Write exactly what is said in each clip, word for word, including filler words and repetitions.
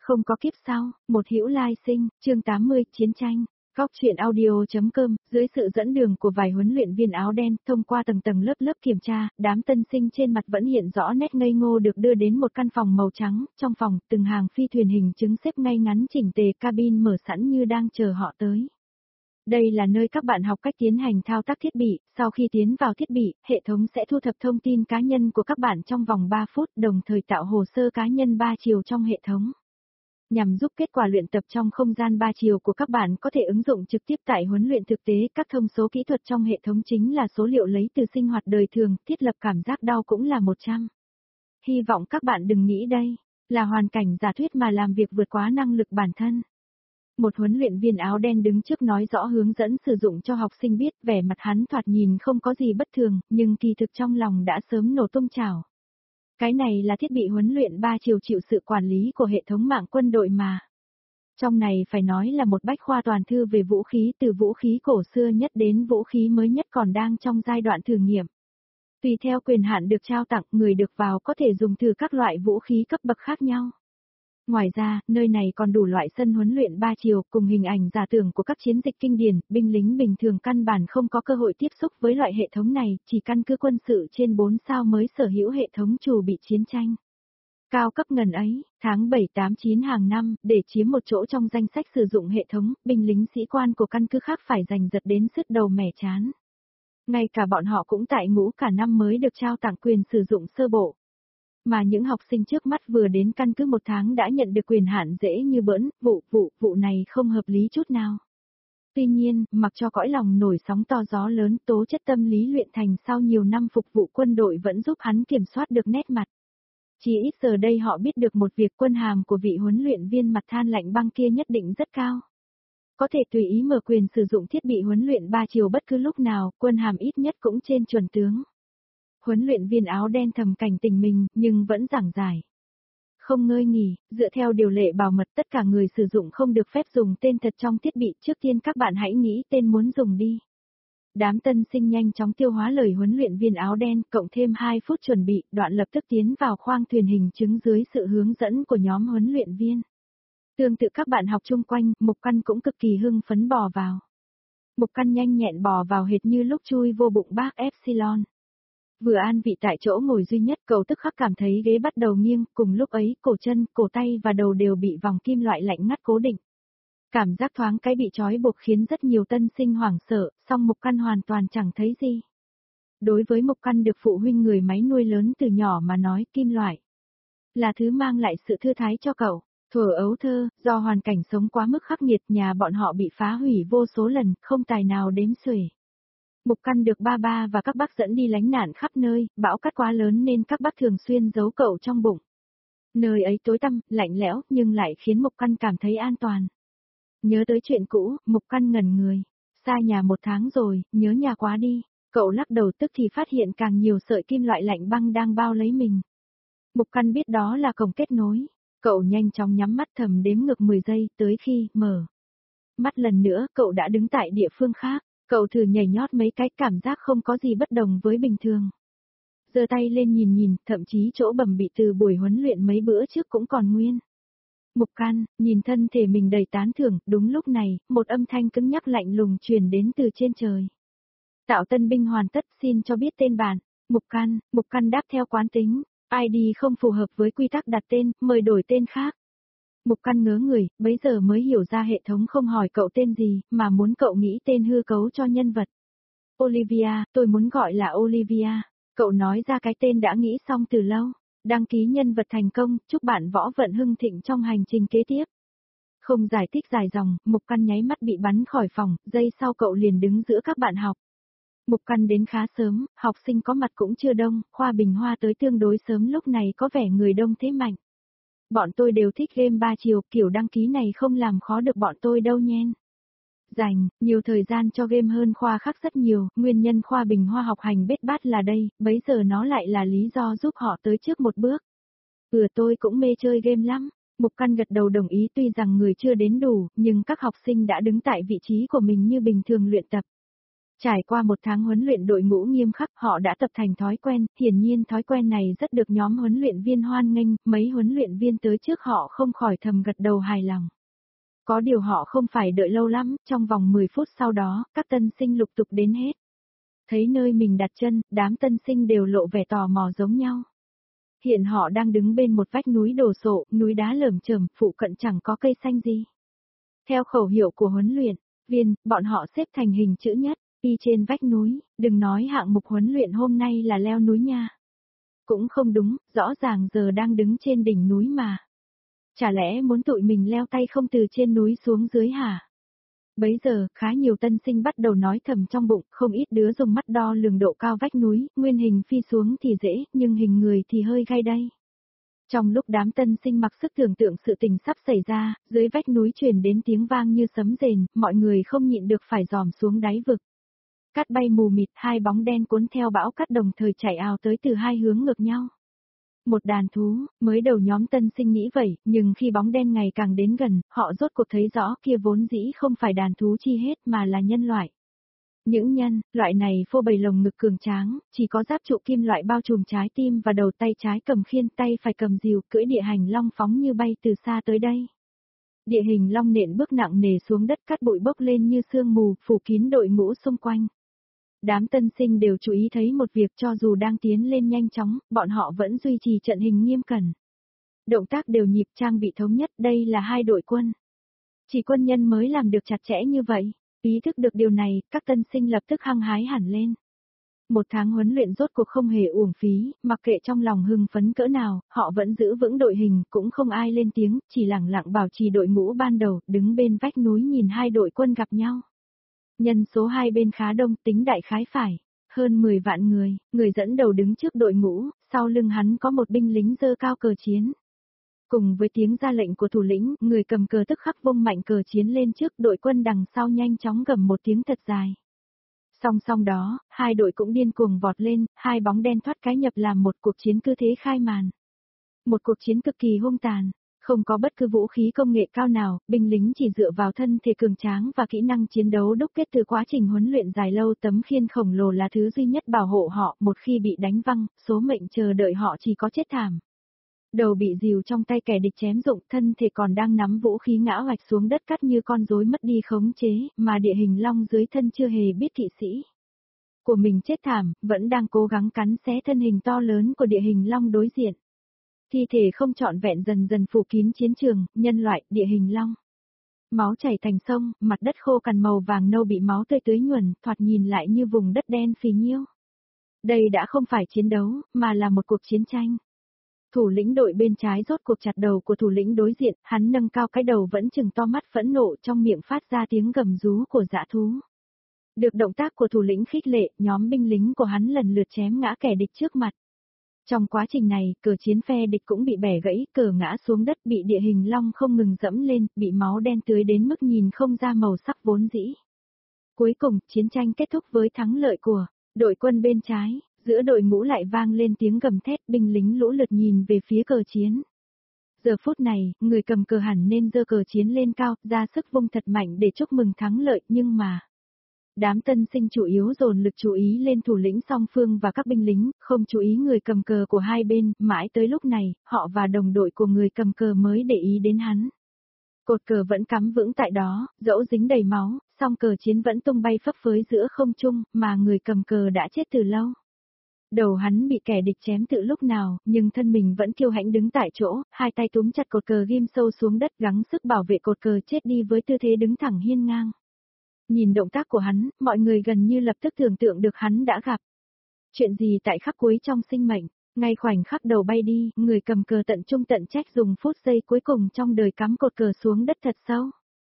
Không có kiếp sau, một hữu lai sinh, chương tám mươi, chiến tranh. Góc truyện audio.com, dưới sự dẫn đường của vài huấn luyện viên áo đen, thông qua tầng tầng lớp lớp kiểm tra, đám tân sinh trên mặt vẫn hiện rõ nét ngây ngô được đưa đến một căn phòng màu trắng, trong phòng, từng hàng phi thuyền hình chứng xếp ngay ngắn chỉnh tề, cabin mở sẵn như đang chờ họ tới. Đây là nơi các bạn học cách tiến hành thao tác thiết bị, sau khi tiến vào thiết bị, hệ thống sẽ thu thập thông tin cá nhân của các bạn trong vòng ba phút, đồng thời tạo hồ sơ cá nhân ba chiều trong hệ thống. Nhằm giúp kết quả luyện tập trong không gian ba chiều của các bạn có thể ứng dụng trực tiếp tại huấn luyện thực tế, các thông số kỹ thuật trong hệ thống chính là số liệu lấy từ sinh hoạt đời thường, thiết lập cảm giác đau cũng là một trăm. Hy vọng các bạn đừng nghĩ đây là hoàn cảnh giả thuyết mà làm việc vượt quá năng lực bản thân. Một huấn luyện viên áo đen đứng trước nói rõ hướng dẫn sử dụng cho học sinh biết, vẻ mặt hắn thoạt nhìn không có gì bất thường, nhưng kỳ thực trong lòng đã sớm nổ tung chảo. Cái này là thiết bị huấn luyện ba chiều chịu sự quản lý của hệ thống mạng quân đội mà. Trong này phải nói là một bách khoa toàn thư về vũ khí, từ vũ khí cổ xưa nhất đến vũ khí mới nhất còn đang trong giai đoạn thử nghiệm. Tùy theo quyền hạn được trao tặng, người được vào có thể dùng thử các loại vũ khí cấp bậc khác nhau. Ngoài ra, nơi này còn đủ loại sân huấn luyện ba chiều cùng hình ảnh giả tưởng của các chiến dịch kinh điển, binh lính bình thường căn bản không có cơ hội tiếp xúc với loại hệ thống này, chỉ căn cứ quân sự trên bốn sao mới sở hữu hệ thống chủ bị chiến tranh. Cao cấp ngần ấy, tháng bảy tám chín hàng năm, để chiếm một chỗ trong danh sách sử dụng hệ thống, binh lính sĩ quan của căn cứ khác phải giành giật đến sứt đầu mẻ chán. Ngay cả bọn họ cũng tại ngũ cả năm mới được trao tặng quyền sử dụng sơ bộ. Mà những học sinh trước mắt vừa đến căn cứ một tháng đã nhận được quyền hạn dễ như bỡn, vụ, vụ, vụ này không hợp lý chút nào. Tuy nhiên, mặc cho cõi lòng nổi sóng to gió lớn, tố chất tâm lý luyện thành sau nhiều năm phục vụ quân đội vẫn giúp hắn kiểm soát được nét mặt. Chỉ ít giờ đây họ biết được một việc, quân hàm của vị huấn luyện viên mặt than lạnh băng kia nhất định rất cao. Có thể tùy ý mở quyền sử dụng thiết bị huấn luyện ba chiều bất cứ lúc nào, quân hàm ít nhất cũng trên chuẩn tướng. Huấn luyện viên áo đen thầm cảnh tỉnh mình, nhưng vẫn giảng giải. Không ngơi nghỉ, dựa theo điều lệ bảo mật tất cả người sử dụng không được phép dùng tên thật trong thiết bị, trước tiên các bạn hãy nghĩ tên muốn dùng đi. Đám tân sinh nhanh chóng tiêu hóa lời huấn luyện viên áo đen, cộng thêm hai phút chuẩn bị, đoạn lập tức tiến vào khoang thuyền hình chứng dưới sự hướng dẫn của nhóm huấn luyện viên. Tương tự các bạn học chung quanh, Mục Căn cũng cực kỳ hưng phấn bò vào. Mục Căn nhanh nhẹn bò vào hệt như lúc chui vô bụng bác Epsilon. Vừa an vị tại chỗ ngồi duy nhất, cậu tức khắc cảm thấy ghế bắt đầu nghiêng, cùng lúc ấy, cổ chân, cổ tay và đầu đều bị vòng kim loại lạnh ngắt cố định. Cảm giác thoáng cái bị trói buộc khiến rất nhiều tân sinh hoảng sợ, song Mục Căn hoàn toàn chẳng thấy gì. Đối với Mục Căn được phụ huynh người máy nuôi lớn từ nhỏ mà nói, kim loại là thứ mang lại sự thư thái cho cậu. Thuở ấu thơ, do hoàn cảnh sống quá mức khắc nghiệt, nhà bọn họ bị phá hủy vô số lần, không tài nào đếm xuể. Mục Căn được ba ba và các bác dẫn đi lánh nạn khắp nơi, bão cát quá lớn nên các bác thường xuyên giấu cậu trong bụng. Nơi ấy tối tăm, lạnh lẽo, nhưng lại khiến Mục Căn cảm thấy an toàn. Nhớ tới chuyện cũ, Mục Căn ngẩn người. Xa nhà một tháng rồi, nhớ nhà quá đi. Cậu lắc đầu tức thì phát hiện càng nhiều sợi kim loại lạnh băng đang bao lấy mình. Mục Căn biết đó là cổng kết nối. Cậu nhanh chóng nhắm mắt thầm đếm ngược mười giây, tới khi mở mắt lần nữa, cậu đã đứng tại địa phương khác. Cậu thử nhảy nhót mấy cái, cảm giác không có gì bất đồng với bình thường. Giơ tay lên nhìn nhìn, thậm chí chỗ bầm bị từ buổi huấn luyện mấy bữa trước cũng còn nguyên. Mục Căn, nhìn thân thể mình đầy tán thưởng, đúng lúc này, một âm thanh cứng nhắc lạnh lùng truyền đến từ trên trời. Tạo tân binh hoàn tất, xin cho biết tên bạn. Mục Căn, Mục Căn đáp theo quán tính, i đê không phù hợp với quy tắc đặt tên, mời đổi tên khác. Mục Căn ngớ người, bấy giờ mới hiểu ra hệ thống không hỏi cậu tên gì, mà muốn cậu nghĩ tên hư cấu cho nhân vật. Olivia, tôi muốn gọi là Olivia. Cậu nói ra cái tên đã nghĩ xong từ lâu. Đăng ký nhân vật thành công, chúc bạn võ vận hưng thịnh trong hành trình kế tiếp. Không giải thích dài dòng, Mục Căn nháy mắt bị bắn khỏi phòng, giây sau cậu liền đứng giữa các bạn học. Mục Căn đến khá sớm, học sinh có mặt cũng chưa đông, khoa Bình Hoa tới tương đối sớm, lúc này có vẻ người đông thế mạnh. Bọn tôi đều thích game ba chiều, kiểu đăng ký này không làm khó được bọn tôi đâu nhen. Dành nhiều thời gian cho game hơn khoa khác rất nhiều, nguyên nhân khoa Bình Hoa học hành bết bát là đây, bấy giờ nó lại là lý do giúp họ tới trước một bước. Ừ, tôi cũng mê chơi game lắm. Mục Căn gật đầu đồng ý, tuy rằng người chưa đến đủ, nhưng các học sinh đã đứng tại vị trí của mình như bình thường luyện tập. Trải qua một tháng huấn luyện đội ngũ nghiêm khắc, họ đã tập thành thói quen, hiển nhiên thói quen này rất được nhóm huấn luyện viên hoan nghênh, mấy huấn luyện viên tới trước họ không khỏi thầm gật đầu hài lòng. Có điều họ không phải đợi lâu lắm, trong vòng mười phút sau đó, các tân sinh lục tục đến hết. Thấy nơi mình đặt chân, đám tân sinh đều lộ vẻ tò mò giống nhau. Hiện họ đang đứng bên một vách núi đổ sộ, núi đá lởm chởm, phụ cận chẳng có cây xanh gì. Theo khẩu hiệu của huấn luyện viên, bọn họ xếp thành hình chữ nhất, đi trên vách núi, đừng nói hạng mục huấn luyện hôm nay là leo núi nha. Cũng không đúng, rõ ràng giờ đang đứng trên đỉnh núi mà. Chả lẽ muốn tụi mình leo tay không từ trên núi xuống dưới hả? Bấy giờ, khá nhiều tân sinh bắt đầu nói thầm trong bụng, không ít đứa dùng mắt đo lường độ cao vách núi, nguyên hình phi xuống thì dễ, nhưng hình người thì hơi gai đây. Trong lúc đám tân sinh mặc sức tưởng tượng sự tình sắp xảy ra, dưới vách núi truyền đến tiếng vang như sấm rền, mọi người không nhịn được phải dòm xuống đáy vực. Cát bay mù mịt, hai bóng đen cuốn theo bão cát đồng thời chạy ào tới từ hai hướng ngược nhau. Một đàn thú, mới đầu nhóm tân sinh nghĩ vậy, nhưng khi bóng đen ngày càng đến gần, họ rốt cuộc thấy rõ kia vốn dĩ không phải đàn thú chi hết mà là nhân loại. Những nhân, loại này phô bày lồng ngực cường tráng, chỉ có giáp trụ kim loại bao trùm trái tim và đầu, tay trái cầm khiên, tay phải cầm rìu, cưỡi địa hành long phóng như bay từ xa tới đây. Địa hình long nện bước nặng nề xuống đất, cát bụi bốc lên như sương mù, phủ kín đội ngũ xung quanh. Đám tân sinh đều chú ý thấy một việc, cho dù đang tiến lên nhanh chóng, bọn họ vẫn duy trì trận hình nghiêm cẩn. Động tác đều nhịp, trang bị thống nhất, đây là hai đội quân. Chỉ quân nhân mới làm được chặt chẽ như vậy. Ý thức được điều này, các tân sinh lập tức hăng hái hẳn lên. Một tháng huấn luyện rốt cuộc không hề uổng phí, mặc kệ trong lòng hưng phấn cỡ nào, họ vẫn giữ vững đội hình, cũng không ai lên tiếng, chỉ lặng lặng bảo trì đội ngũ ban đầu, đứng bên vách núi nhìn hai đội quân gặp nhau. Nhân số hai bên khá đông, tính đại khái phải hơn mười vạn người, người dẫn đầu đứng trước đội ngũ, sau lưng hắn có một binh lính giơ cao cờ chiến. Cùng với tiếng ra lệnh của thủ lĩnh, người cầm cờ tức khắc vung mạnh cờ chiến lên trước, đội quân đằng sau nhanh chóng gầm một tiếng thật dài. Song song đó, hai đội cũng điên cuồng vọt lên, hai bóng đen thoát cái nhập làm một cuộc chiến cứ thế khai màn. Một cuộc chiến cực kỳ hung tàn, không có bất cứ vũ khí công nghệ cao nào, binh lính chỉ dựa vào thân thể cường tráng và kỹ năng chiến đấu đúc kết từ quá trình huấn luyện dài lâu. Tấm khiên khổng lồ là thứ duy nhất bảo hộ họ, một khi bị đánh văng, số mệnh chờ đợi họ chỉ có chết thảm. Đầu bị rìu trong tay kẻ địch chém rụng, thân thể còn đang nắm vũ khí ngã hoạch xuống đất cắt như con rối mất đi khống chế, mà địa hình long dưới thân chưa hề biết kỵ sĩ của mình chết thảm, vẫn đang cố gắng cắn xé thân hình to lớn của địa hình long đối diện. Thi thể không trọn vẹn dần dần phủ kín chiến trường, nhân loại, địa hình long. Máu chảy thành sông, mặt đất khô cằn màu vàng nâu bị máu tươi tưới nhuần, thoạt nhìn lại như vùng đất đen phì nhiêu. Đây đã không phải chiến đấu, mà là một cuộc chiến tranh. Thủ lĩnh đội bên trái rốt cuộc chặt đầu của thủ lĩnh đối diện, hắn nâng cao cái đầu vẫn chừng to mắt phẫn nộ, trong miệng phát ra tiếng gầm rú của dã thú. Được động tác của thủ lĩnh khích lệ, nhóm binh lính của hắn lần lượt chém ngã kẻ địch trước mặt. Trong quá trình này, cờ chiến phe địch cũng bị bẻ gãy, cờ ngã xuống đất, bị địa hình long không ngừng dẫm lên, bị máu đen tưới đến mức nhìn không ra màu sắc vốn dĩ. Cuối cùng, chiến tranh kết thúc với thắng lợi của đội quân bên trái. Giữa đội ngũ lại vang lên tiếng gầm thét, binh lính lũ lượt nhìn về phía cờ chiến. Giờ phút này, người cầm cờ hẳn nên giơ cờ chiến lên cao, ra sức vung thật mạnh để chúc mừng thắng lợi, nhưng mà đám tân sinh chủ yếu dồn lực chú ý lên thủ lĩnh song phương và các binh lính, không chú ý người cầm cờ của hai bên, mãi tới lúc này, họ và đồng đội của người cầm cờ mới để ý đến hắn. Cột cờ vẫn cắm vững tại đó, dẫu dính đầy máu, song cờ chiến vẫn tung bay phấp phới giữa không trung, mà người cầm cờ đã chết từ lâu. Đầu hắn bị kẻ địch chém từ lúc nào, nhưng thân mình vẫn kiêu hãnh đứng tại chỗ, hai tay túm chặt cột cờ ghim sâu xuống đất, gắng sức bảo vệ cột cờ chết đi với tư thế đứng thẳng hiên ngang. Nhìn động tác của hắn, mọi người gần như lập tức tưởng tượng được hắn đã gặp chuyện gì tại khắc cuối trong sinh mệnh. Ngay khoảnh khắc đầu bay đi, người cầm cờ tận trung tận trách dùng phút giây cuối cùng trong đời cắm cột cờ xuống đất thật sâu.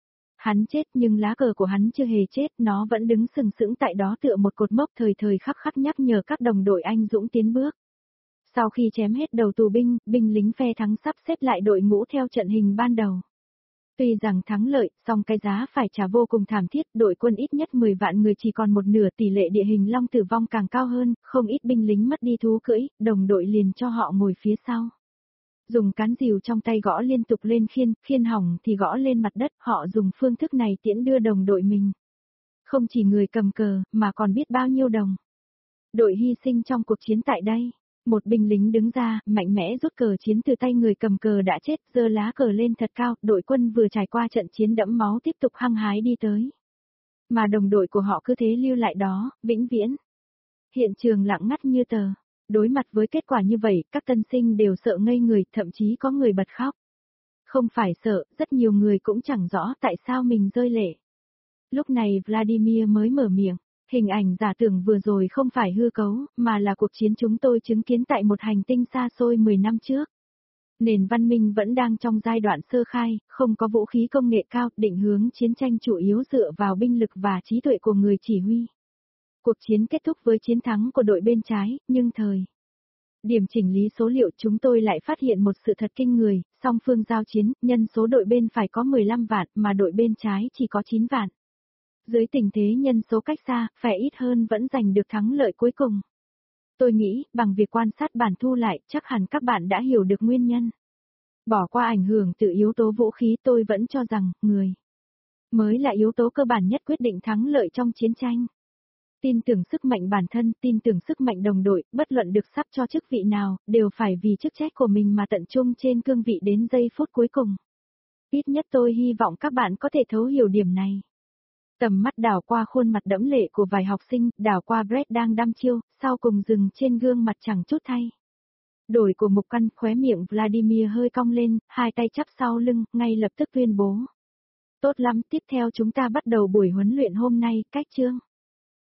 Hắn chết nhưng lá cờ của hắn chưa hề chết, nó vẫn đứng sừng sững tại đó tựa một cột mốc thời thời khắc khắc nhắc nhở các đồng đội anh dũng tiến bước. Sau khi chém hết đầu tù binh, binh lính phe thắng sắp xếp lại đội ngũ theo trận hình ban đầu. Tuy rằng thắng lợi, song cái giá phải trả vô cùng thảm thiết, đội quân ít nhất mười vạn người chỉ còn một nửa, tỷ lệ địa hình long tử vong càng cao hơn, không ít binh lính mất đi thú cưỡi, đồng đội liền cho họ ngồi phía sau. Dùng cán rìu trong tay gõ liên tục lên khiên, khiên hỏng thì gõ lên mặt đất, họ dùng phương thức này tiễn đưa đồng đội mình. Không chỉ người cầm cờ, mà còn biết bao nhiêu đồng đội hy sinh trong cuộc chiến tại đây. Một binh lính đứng ra, mạnh mẽ rút cờ chiến từ tay người cầm cờ đã chết, giơ lá cờ lên thật cao, đội quân vừa trải qua trận chiến đẫm máu tiếp tục hăng hái đi tới. Mà đồng đội của họ cứ thế lưu lại đó, vĩnh viễn. Hiện trường lặng ngắt như tờ. Đối mặt với kết quả như vậy, các tân sinh đều sợ ngây người, thậm chí có người bật khóc. Không phải sợ, rất nhiều người cũng chẳng rõ tại sao mình rơi lệ. Lúc này Vladimir mới mở miệng. Hình ảnh giả tưởng vừa rồi không phải hư cấu, mà là cuộc chiến chúng tôi chứng kiến tại một hành tinh xa xôi mười năm trước. Nền văn minh vẫn đang trong giai đoạn sơ khai, không có vũ khí công nghệ cao, định hướng chiến tranh chủ yếu dựa vào binh lực và trí tuệ của người chỉ huy. Cuộc chiến kết thúc với chiến thắng của đội bên trái, nhưng thời điểm chỉnh lý số liệu chúng tôi lại phát hiện một sự thật kinh người, song phương giao chiến, nhân số đội bên phải có mười lăm vạn mà đội bên trái chỉ có chín vạn. Dưới tình thế nhân số cách xa, phải ít hơn vẫn giành được thắng lợi cuối cùng. Tôi nghĩ, bằng việc quan sát bản thu lại, chắc hẳn các bạn đã hiểu được nguyên nhân. Bỏ qua ảnh hưởng từ yếu tố vũ khí, tôi vẫn cho rằng, người mới là yếu tố cơ bản nhất quyết định thắng lợi trong chiến tranh. Tin tưởng sức mạnh bản thân, tin tưởng sức mạnh đồng đội, bất luận được sắp cho chức vị nào, đều phải vì chức trách của mình mà tận trung trên cương vị đến giây phút cuối cùng. Ít nhất tôi hy vọng các bạn có thể thấu hiểu điểm này. Tầm mắt đảo qua khuôn mặt đẫm lệ của vài học sinh, đảo qua Brett đang đăm chiêu, sau cùng dừng trên gương mặt chẳng chút thay đổi của Mục Căn, khóe miệng Vladimir hơi cong lên, hai tay chắp sau lưng, ngay lập tức tuyên bố. Tốt lắm, tiếp theo chúng ta bắt đầu buổi huấn luyện hôm nay, cách chương.